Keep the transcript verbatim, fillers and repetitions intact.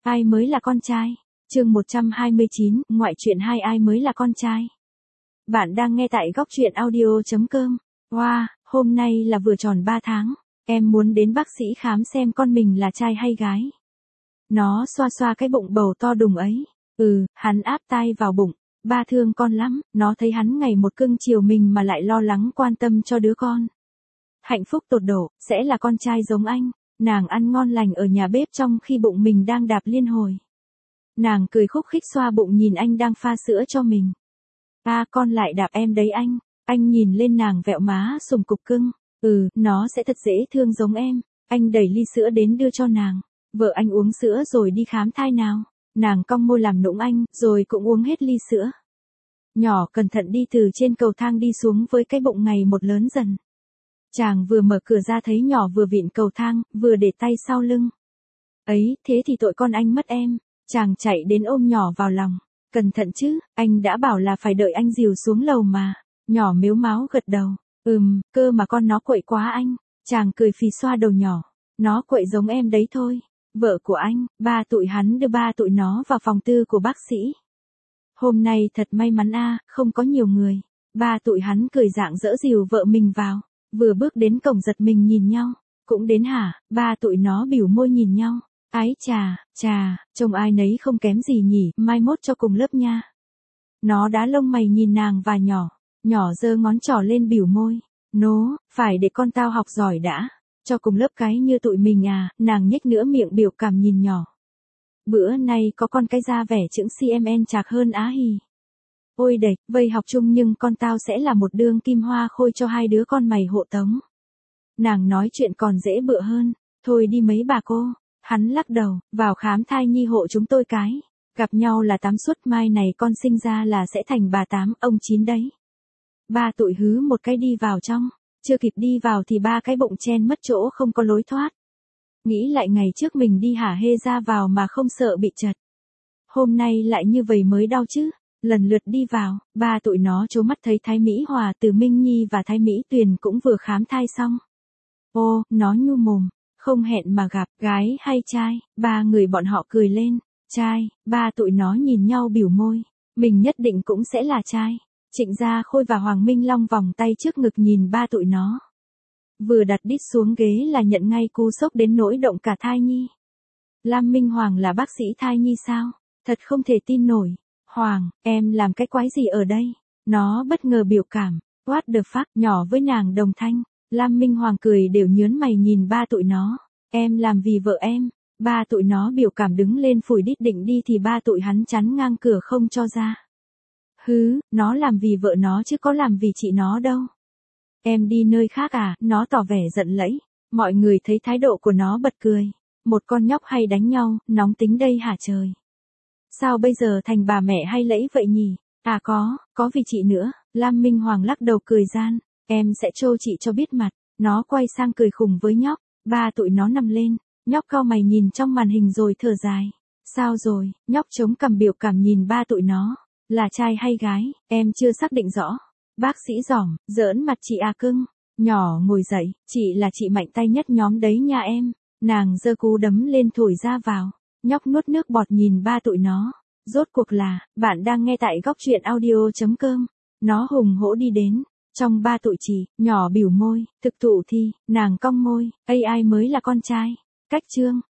Ai mới là con trai? Chương một trăm hai mươi chín, ngoại truyện hai ai mới là con trai? Bạn đang nghe tại góc truyện audio chấm com. Wow, hôm nay là vừa tròn ba tháng, em muốn đến bác sĩ khám xem con mình là trai hay gái. Nó xoa xoa cái bụng bầu to đùng ấy. Ừ, hắn áp tai vào bụng. Ba thương con lắm, nó thấy hắn ngày một cưng chiều mình mà lại lo lắng quan tâm cho đứa con. Hạnh phúc tột độ, sẽ là con trai giống anh. Nàng ăn ngon lành ở nhà bếp trong khi bụng mình đang đạp liên hồi. Nàng cười khúc khích xoa bụng nhìn anh đang pha sữa cho mình. À, con lại đạp em đấy anh. Anh nhìn lên nàng vẹo má sùng cục cưng. Ừ, nó sẽ thật dễ thương giống em. Anh đẩy ly sữa đến đưa cho nàng. Vợ anh uống sữa rồi đi khám thai nào. Nàng cong môi làm nũng anh, rồi cũng uống hết ly sữa. Nhỏ cẩn thận đi từ trên cầu thang đi xuống với cái bụng ngày một lớn dần. Chàng vừa mở cửa ra thấy nhỏ vừa vịn cầu thang, vừa để tay sau lưng. Ấy, thế thì tội con anh mất em. Chàng chạy đến ôm nhỏ vào lòng. Cẩn thận chứ, anh đã bảo là phải đợi anh dìu xuống lầu mà. Nhỏ mếu máo gật đầu. Ừm, cơ mà con nó quậy quá anh. Chàng cười phì xoa đầu nhỏ. Nó quậy giống em đấy thôi. Vợ của anh, ba tụi hắn đưa ba tụi nó vào phòng tư của bác sĩ. Hôm nay thật may mắn a, không có nhiều người. Ba tụi hắn cười rạng rỡ dìu vợ mình vào. Vừa bước đến cổng giật mình nhìn nhau. Cũng đến hả, ba tụi nó bỉu môi nhìn nhau. Ái chà, chà, trông ai nấy không kém gì nhỉ, mai mốt cho cùng lớp nha. Nó đá lông mày nhìn nàng và nhỏ. Nhỏ giơ ngón trỏ lên bỉu môi. Nố, phải để con tao học giỏi đã. Cho cùng lớp cái như tụi mình à, nàng nhếch nữa miệng biểu cảm nhìn nhỏ. Bữa nay có con cái da vẻ chững xê em en chạc hơn á hì. Ôi đệch, vây học chung nhưng con tao sẽ là một đương kim hoa khôi cho hai đứa con mày hộ tống. Nàng nói chuyện còn dễ bựa hơn, thôi đi mấy bà cô. Hắn lắc đầu, vào khám thai nhi hộ chúng tôi cái. Gặp nhau là tám suốt mai này con sinh ra là sẽ thành bà tám, ông chín đấy. Ba tụi hứ một cái đi vào trong. Chưa kịp đi vào thì ba cái bụng chen mất chỗ không có lối thoát. Nghĩ lại ngày trước mình đi hả hê ra vào mà không sợ bị chật. Hôm nay lại như vậy mới đau chứ. Lần lượt đi vào, ba tụi nó trố mắt thấy Thái Mỹ Hòa từ Minh Nhi và Thái Mỹ Tuyền cũng vừa khám thai xong. Ô, nó nhu mồm, không hẹn mà gặp, gái hay trai, ba người bọn họ cười lên. Trai, ba tụi nó nhìn nhau bỉu môi, mình nhất định cũng sẽ là trai. Trịnh Gia Khôi và Hoàng Minh Long vòng tay trước ngực nhìn ba tụi nó. Vừa đặt đít xuống ghế là nhận ngay cú sốc đến nỗi động cả thai nhi. Lam Minh Hoàng là bác sĩ thai nhi sao? Thật không thể tin nổi. Hoàng, em làm cái quái gì ở đây? Nó bất ngờ biểu cảm. What the fuck, nhỏ với nàng đồng thanh. Lam Minh Hoàng cười đều nhớn mày nhìn ba tụi nó. Em làm vì vợ em. Ba tụi nó biểu cảm đứng lên phủi đít định đi thì ba tụi hắn chắn ngang cửa không cho ra. Hứ, nó làm vì vợ nó chứ có làm vì chị nó đâu. Em đi nơi khác à, nó tỏ vẻ giận lẫy. Mọi người thấy thái độ của nó bật cười. Một con nhóc hay đánh nhau, nóng tính đây hả trời. Sao bây giờ thành bà mẹ hay lẫy vậy nhỉ? À có, có vì chị nữa. Lam Minh Hoàng lắc đầu cười gian. Em sẽ trô chị cho biết mặt. Nó quay sang cười khùng với nhóc. Ba tụi nó nằm lên. Nhóc cau mày nhìn trong màn hình rồi thở dài. Sao rồi, nhóc chống cằm biểu cảm nhìn ba tụi nó. Là trai hay gái, em chưa xác định rõ. Bác sĩ giỏm, giỡn mặt chị à cưng. Nhỏ ngồi dậy, chị là chị mạnh tay nhất nhóm đấy nha em. Nàng giơ cú đấm lên thổi ra vào. Nhóc nuốt nước bọt nhìn ba tụi nó. Rốt cuộc là, bạn đang nghe tại góc truyện audio chấm com. Nó hùng hổ đi đến. Trong ba tụi chị, nhỏ bỉu môi, thực thụ thi, nàng cong môi, a i mới là con trai. Cách chương.